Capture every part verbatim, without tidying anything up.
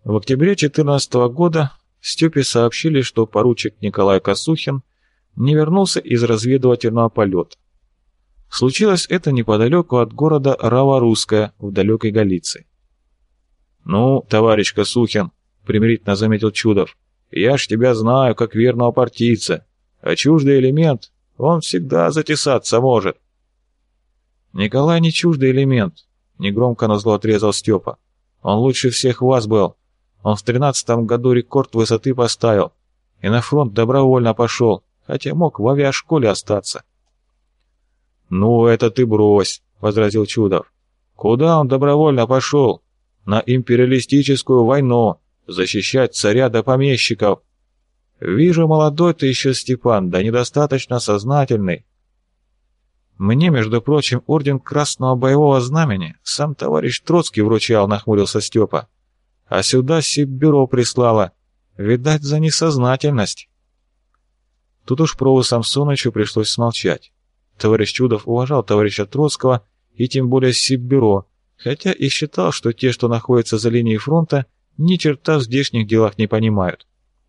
В октябре две тысячи четырнадцатого года Степе сообщили, что поручик Николай Косухин не вернулся из разведывательного полета. Случилось это неподалеку от города Рава-Русская в далекой Галиции. «Ну, товарищ Косухин», — примирительно заметил Чудов, — «я ж тебя знаю как верного партийца, а чуждый элемент, он всегда затесаться может». «Николай не чуждый элемент», — негромко назло отрезал Степа. «Он лучше всех вас был. Он в тринадцатом году рекорд высоты поставил и на фронт добровольно пошел, хотя мог в авиашколе остаться». «Ну, это ты брось», — возразил Чудов. «Куда он добровольно пошел? На империалистическую войну, защищать царя да помещиков. Вижу, молодой ты еще, Степан, да недостаточно сознательный». «Мне, между прочим, орден Красного Боевого Знамени сам товарищ Троцкий вручал», — нахмурился Степа. «А сюда сиббюро прислало. Видать, за несознательность». Тут уж Прову Самсоновичу пришлось смолчать. Товарищ Чудов уважал товарища Троцкого и тем более сиббюро, хотя и считал, что те, что находятся за линией фронта, ни черта в здешних делах не понимают.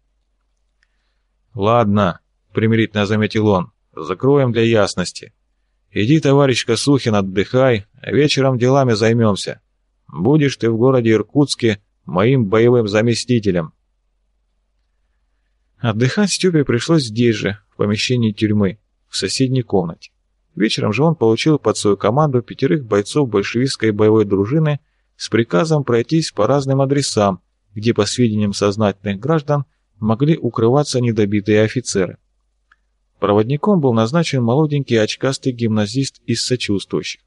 «Ладно», — примирительно заметил он, — «закроем для ясности. Иди, товарищ Косухин, отдыхай, а вечером делами займемся. Будешь ты в городе Иркутске моим боевым заместителем». Отдыхать Степе пришлось здесь же, в помещении тюрьмы, в соседней комнате. Вечером же он получил под свою команду пятерых бойцов большевистской боевой дружины с приказом пройтись по разным адресам, где, по сведениям сознательных граждан, могли укрываться недобитые офицеры. Проводником был назначен молоденький очкастый гимназист из сочувствующих.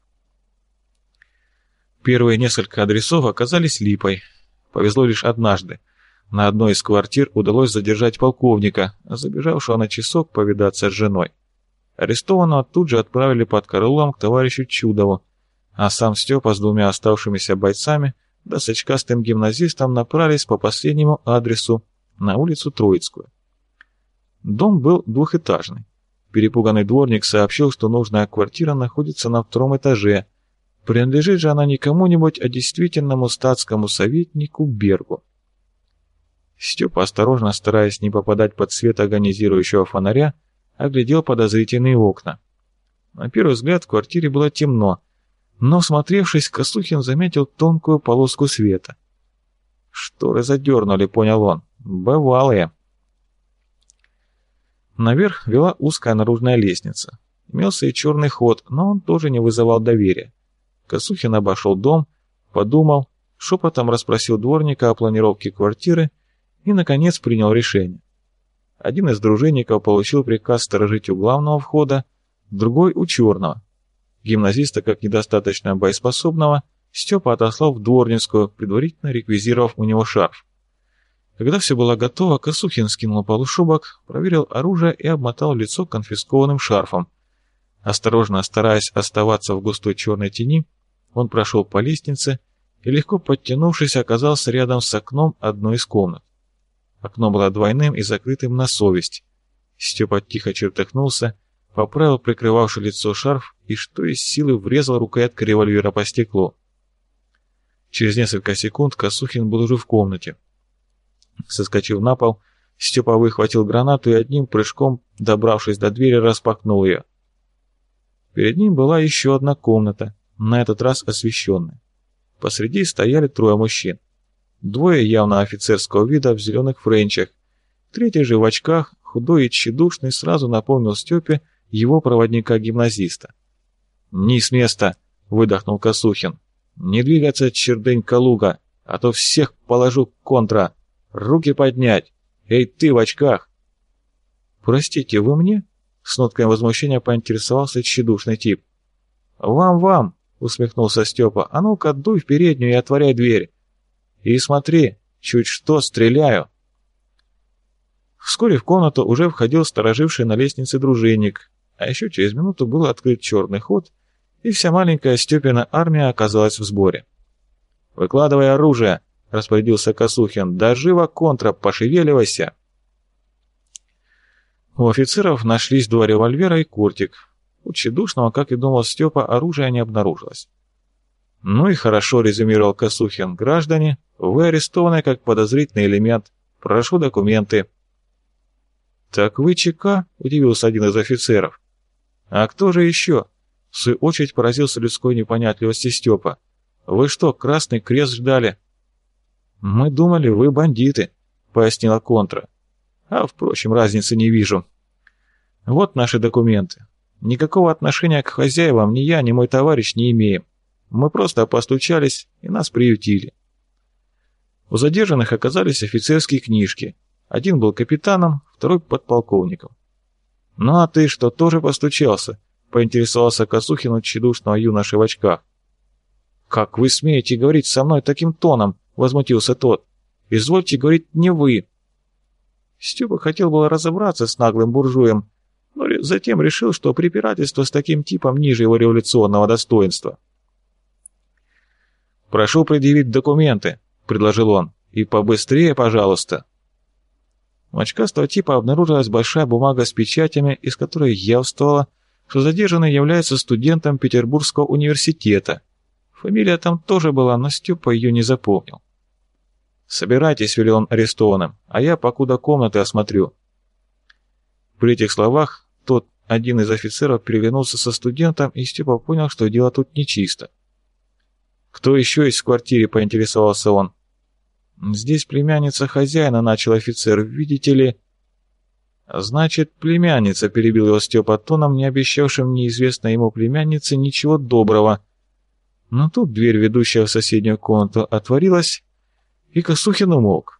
Первые несколько адресов оказались липой. Повезло лишь однажды. На одной из квартир удалось задержать полковника, забежавшего на часок повидаться с женой. Арестованного тут же отправили под караулом к товарищу Чудову, а сам Степа с двумя оставшимися бойцами да с очкастым гимназистом направились по последнему адресу на улицу Троицкую. Дом был двухэтажный. Перепуганный дворник сообщил, что нужная квартира находится на втором этаже. Принадлежит же она не кому-нибудь, а действительному статскому советнику Бергу. Степа, осторожно стараясь не попадать под свет агонизирующего фонаря, оглядел подозрительные окна. На первый взгляд в квартире было темно, но, всмотревшись, Косухин заметил тонкую полоску света. «Шторы задернули», — понял он. «Бывалые». Наверх вела узкая наружная лестница. Имелся и черный ход, но он тоже не вызывал доверия. Косухин обошел дом, подумал, шепотом расспросил дворника о планировке квартиры и, наконец, принял решение. Один из дружинников получил приказ сторожить у главного входа, другой — у черного. Гимназиста, как недостаточно боеспособного, Степа отослал в дворницкую, предварительно реквизировав у него шарф. Когда все было готово, Косухин скинул полушубок, проверил оружие и обмотал лицо конфискованным шарфом. Осторожно, стараясь оставаться в густой черной тени, он прошел по лестнице и, легко подтянувшись, оказался рядом с окном одной из комнат. Окно было двойным и закрытым на совесть. Степа тихо чертыхнулся, поправил прикрывавший лицо шарф и, что из силы, врезал рукояткой револьвера по стеклу. Через несколько секунд Косухин был уже в комнате. Соскочив на пол, Степа выхватил гранату и одним прыжком, добравшись до двери, распахнул ее. Перед ним была еще одна комната, на этот раз освещенная. Посреди стояли трое мужчин. Двое явно офицерского вида в зеленых френчах. Третий же в очках, худой и тщедушный, сразу напомнил Степе его проводника-гимназиста. «Не с места!» — выдохнул Косухин. «Не двигаться, чердынь Калуга, а то всех положу контра! Руки поднять! Эй, ты в очках!» «Простите, вы мне?» — с ноткой возмущения поинтересовался тщедушный тип. «Вам-вам!» — усмехнулся Степа. «А ну-ка, дуй в переднюю и отворяй дверь! И смотри, чуть что, стреляю!» Вскоре в комнату уже входил стороживший на лестнице дружинник, а еще через минуту был открыт черный ход, и вся маленькая Степина армия оказалась в сборе. «Выкладывай оружие!» — распорядился Косухин. «Да живо, контра, пошевеливайся!» У офицеров нашлись два револьвера и кортик. У тщедушного, как и думал Степа, оружия не обнаружилось. «Ну и хорошо», — резюмировал Косухин. «Граждане, вы арестованы как подозрительный элемент. Прошу документы». «Так вы ЧК?» — удивился один из офицеров. «А кто же еще?» — в свою очередь поразился людской непонятливости Степа. «Вы что, Красный Крест ждали?» «Мы думали, вы бандиты», — пояснила контра. «А, впрочем, разницы не вижу. Вот наши документы. Никакого отношения к хозяевам ни я, ни мой товарищ не имеем. Мы просто постучались, и нас приютили». У задержанных оказались офицерские книжки. Один был капитаном, второй подполковником. «Ну а ты что, тоже постучался?» — поинтересовался Косухин от тщедушного юноши в очках. «Как вы смеете говорить со мной таким тоном?» — возмутился тот. «Извольте говорить не вы». Степа хотел было разобраться с наглым буржуем, но затем решил, что препирательство с таким типом ниже его революционного достоинства. «Прошу предъявить документы», — предложил он, — «и побыстрее, пожалуйста». У очкастого типа обнаружилась большая бумага с печатями, из которой явствовало, что задержанный является студентом Петербургского университета. Фамилия там тоже была, но Степа ее не запомнил. «Собирайтесь», — велел он арестованным, — «а я покуда комнаты осмотрю». При этих словах тот, один из офицеров, переглянулся со студентом, и Степа понял, что дело тут нечисто. «Кто еще есть в квартире?» — поинтересовался он. «Здесь племянница хозяина», — начал офицер, — «видите ли...» «Значит, племянница», — перебил его Степа тоном, не обещавшим неизвестной ему племяннице ничего доброго. Но тут дверь, ведущая в соседнюю комнату, отворилась, и Косухин умолк.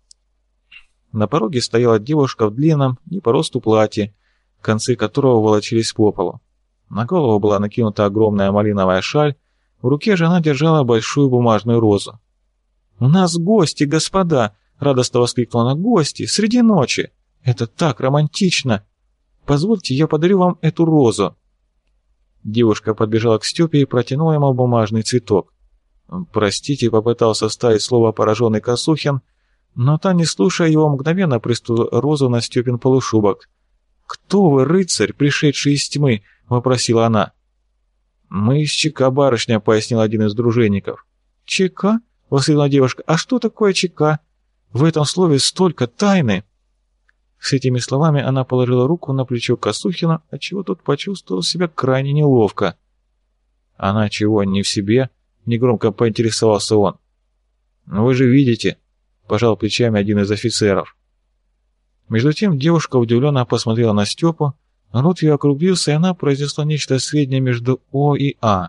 На пороге стояла девушка в длинном, не по росту платье, концы которого волочились по полу. На голову была накинута огромная малиновая шаль, в руке же она держала большую бумажную розу. «У нас гости, господа!» — радостно воскликнула она. «Гости! Среди ночи! Это так романтично! Позвольте, я подарю вам эту розу!» Девушка подбежала к Степе и протянула ему бумажный цветок. «Простите», — попытался вставить слово пораженный Косухин, но та, не слушая его, мгновенно пристула розу на Степин полушубок. «Кто вы, рыцарь, пришедший из тьмы?» — вопросила она. «Мы из ЧК, барышня», — пояснил один из дружинников. «ЧК?» — воскликнула девушка. «А что такое ЧК? В этом слове столько тайны!» С этими словами она положила руку на плечо Косухина, отчего тот почувствовал себя крайне неловко. «Она чего, не в себе?» — негромко поинтересовался он. «Вы же видите», — пожал плечами один из офицеров. Между тем девушка удивленно посмотрела на Степу, рот ее округлился, и она произнесла нечто среднее между «О» и «А».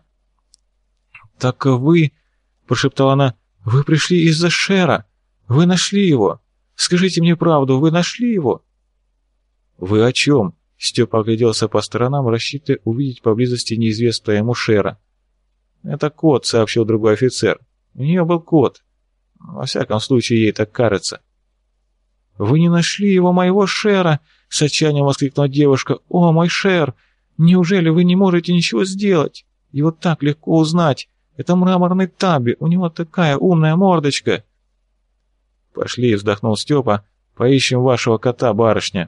«Так вы», — прошептала она, — «вы пришли из-за Шера, вы нашли его. Скажите мне правду, вы нашли его?» «Вы о чем?» — Степа огляделся по сторонам, рассчитывая увидеть поблизости неизвестного ему Шера. «Это кот», — сообщил другой офицер. «У нее был кот. Во всяком случае, ей так кажется». «Вы не нашли его, моего Шера?» — с отчаянием воскликнула девушка. «О, мой Шер! Неужели вы не можете ничего сделать? Его так легко узнать. Это мраморный Таби, у него такая умная мордочка». «Пошли», — вздохнул Степа, — «поищем вашего кота, барышня».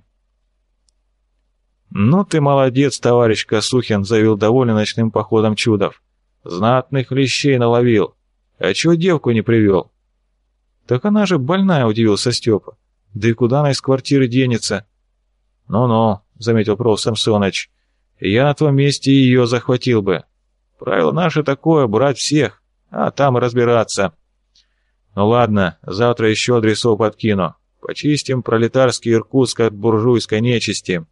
«Ну ты молодец, товарищ Косухин», — заявил довольный ночным походом Чудов. «Знатных лещей наловил. А чего девку не привел?» «Так она же больная», — удивился Степа. «Да и куда она из квартиры денется?» «Ну-ну», — заметил проф. Самсоныч, — «я на том месте ее захватил бы. Правило наше такое — брать всех, а там и разбираться. Ну ладно, завтра еще адресов подкину. Почистим пролетарский Иркутск от буржуйской нечисти».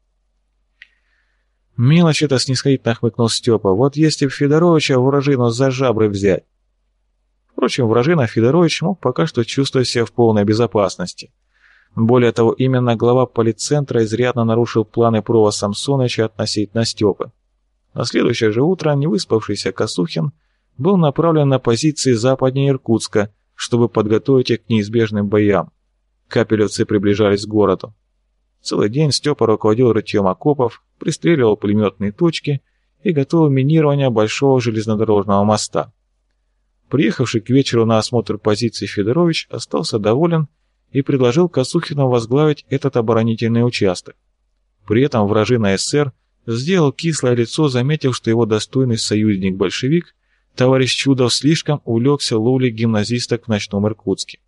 «Мелочь это», — снисходительно хмыкнул Степа. «Вот если б Федоровича Вражину за жабры взять». Впрочем, Вражина Федорович мог пока что чувствовать себя в полной безопасности. Более того, именно глава политцентра изрядно нарушил планы профа. Самсоныча относительно Степы. На следующее же утро невыспавшийся Косухин был направлен на позиции западнее Иркутска, чтобы подготовить их к неизбежным боям. Капелевцы приближались к городу. Целый день Степа руководил рытьем окопов, пристреливал пулеметные точки и готовил минирование большого железнодорожного моста. Приехавший к вечеру на осмотр позиций Федорович остался доволен и предложил Косухину возглавить этот оборонительный участок. При этом Вражина СССР сделал кислое лицо, заметив, что его достойный союзник-большевик товарищ Чудов слишком увлекся ловлей гимназисток в ночном Иркутске.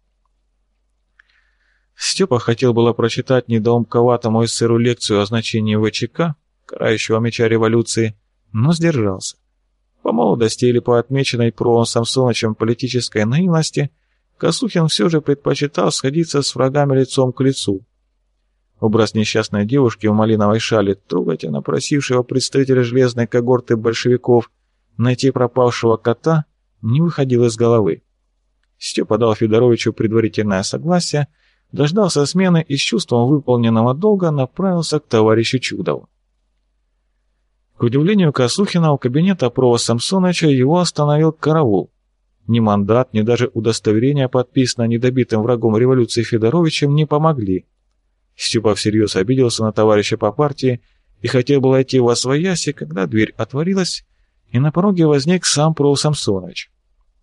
Степа хотел было прочитать недоумковатому эсеру лекцию о значении ВЧК, карающего меча революции, но сдержался. По молодости или по отмеченной Провом Самсонычем политической наивности Косухин все же предпочитал сходиться с врагами лицом к лицу. Образ несчастной девушки в малиновой шале, трогательно просившего представителя железной когорты большевиков найти пропавшего кота, не выходил из головы. Степа дал Федоровичу предварительное согласие, дождался смены и с чувством выполненного долга направился к товарищу Чудову. К удивлению Косухина, у кабинета Прова Самсоныча его остановил караул. Ни мандат, ни даже удостоверение, подписанное недобитым врагом революции Федоровичем, не помогли. Степа всерьез обиделся на товарища по партии и хотел было идти восвояси, когда дверь отворилась, и на пороге возник сам Пров Самсоныч.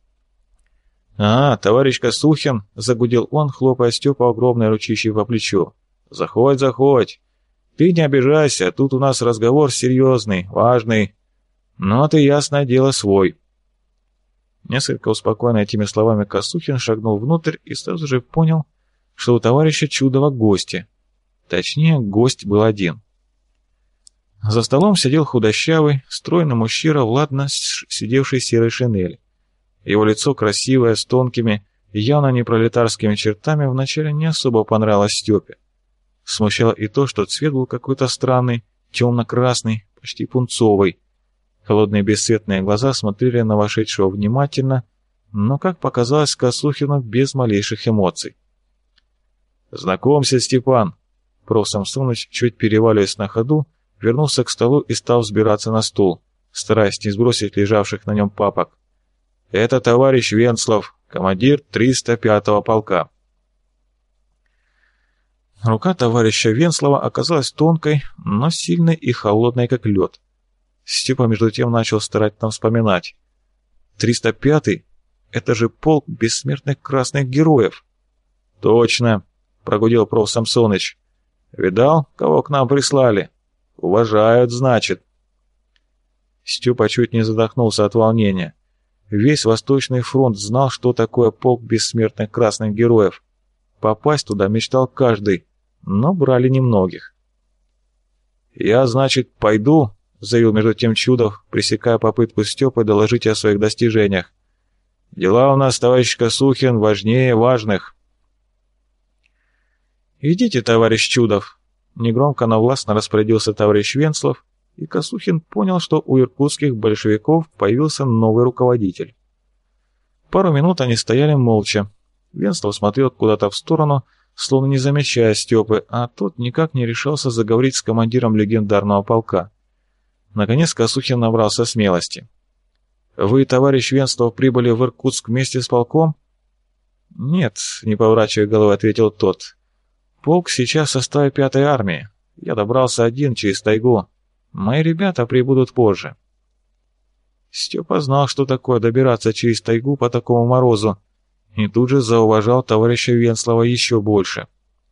«А, товарищ Косухин!» — загудел он, хлопая Степа огромной ручищей по плечу. «Заходь, заходь! Ты не обижайся, тут у нас разговор серьезный, важный. Но ты, ясное дело, свой». Несколько успокоенный этими словами Косухин шагнул внутрь и сразу же понял, что у товарища Чудова гости. Точнее, гость был один. За столом сидел худощавый, стройный мужчина в ладно сидевшей серой шинели. Его лицо красивое, с тонкими, явно не пролетарскими чертами, вначале не особо понравилось Степе. Смущало и то, что цвет был какой-то странный, темно-красный, почти пунцовый. Холодные бесцветные глаза смотрели на вошедшего внимательно, но, как показалось Косухину, без малейших эмоций. «Знакомься, Степан!» Проф. Самсоныч, чуть переваливаясь на ходу, вернулся к столу и стал взбираться на стул, стараясь не сбросить лежавших на нем папок. «Это товарищ Венслов, командир триста пятого полка». Рука товарища Венслова оказалась тонкой, но сильной и холодной, как лед. Степа между тем начал старательно вспоминать. «триста пятый? Это же полк бессмертных красных героев!» «Точно!» — прогудел проф. Самсоныч. «Видал, кого к нам прислали? Уважают, значит». Степа чуть не задохнулся от волнения. Весь Восточный фронт знал, что такое полк бессмертных красных героев. Попасть туда мечтал каждый, но брали немногих. «Я, значит, пойду», — заявил между тем Чудов, пресекая попытку Степы доложить о своих достижениях. «Дела у нас, товарищ Косухин, важнее важных». «Идите, товарищ Чудов», — негромко, но властно распорядился товарищ Венслов, и Косухин понял, что у иркутских большевиков появился новый руководитель. Пару минут они стояли молча. Венслов смотрел куда-то в сторону, словно не замечая Степы, а тот никак не решался заговорить с командиром легендарного полка. Наконец Косухин набрался смелости. «Вы, товарищ Венслов, прибыли в Иркутск вместе с полком?» «Нет», — не поворачивая головы, ответил тот. «Полк сейчас в составе пятой армии. Я добрался один через тайгу. Мои ребята прибудут позже». Степа знал, что такое добираться через тайгу по такому морозу, и тут же зауважал товарища Венслова еще больше.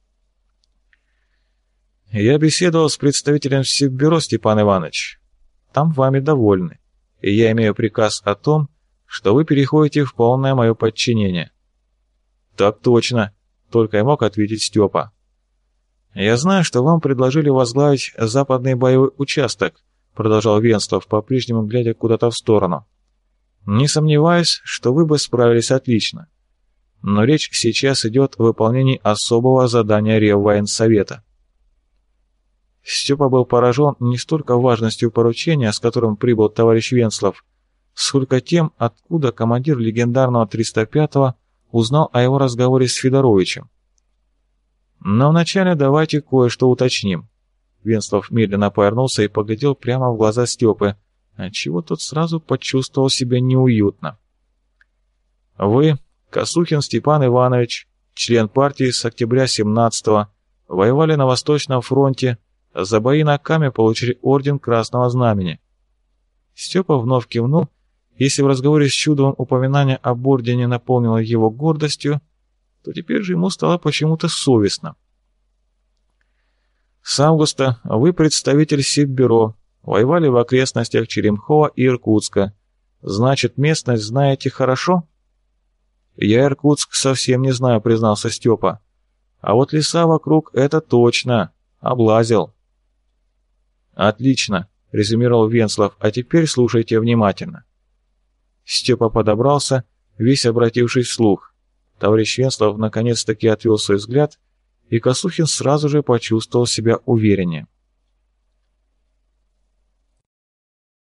«Я беседовал с представителем Сиббюро, Степан Иванович. Там вами довольны, и я имею приказ о том, что вы переходите в полное мое подчинение». «Так точно», — только и мог ответить Степа. «Я знаю, что вам предложили возглавить западный боевой участок», — продолжал Венслов, по-прежнему глядя куда-то в сторону. «Не сомневаюсь, что вы бы справились отлично. Но речь сейчас идет о выполнении особого задания Реввоенсовета». Степа был поражен не столько важностью поручения, с которым прибыл товарищ Венслов, сколько тем, откуда командир легендарного триста пятого узнал о его разговоре с Федоровичем. Но вначале давайте кое-что уточним. Венслов медленно повернулся и поглядел прямо в глаза Степы, отчего тот сразу почувствовал себя неуютно. «Вы, Косухин Степан Иванович, член партии с октября семнадцатого, воевали на Восточном фронте, за бои на Каме получили орден Красного Знамени». Степа вновь кивнул. Если в разговоре с Чудовым упоминание об ордене наполнило его гордостью, то теперь же ему стало почему-то совестно. «С августа вы представитель Сиббюро, воевали в окрестностях Черемхова и Иркутска, Значит, местность знаете хорошо? Я Иркутск совсем не знаю, признался Степа. А вот леса вокруг — это точно. Облазил. Отлично, резюмировал Венслов, а теперь слушайте внимательно. Степа подобрался, весь обратившись вслух. Товарищ Венслов наконец-таки отвел свой взгляд, и Косухин сразу же почувствовал себя увереннее.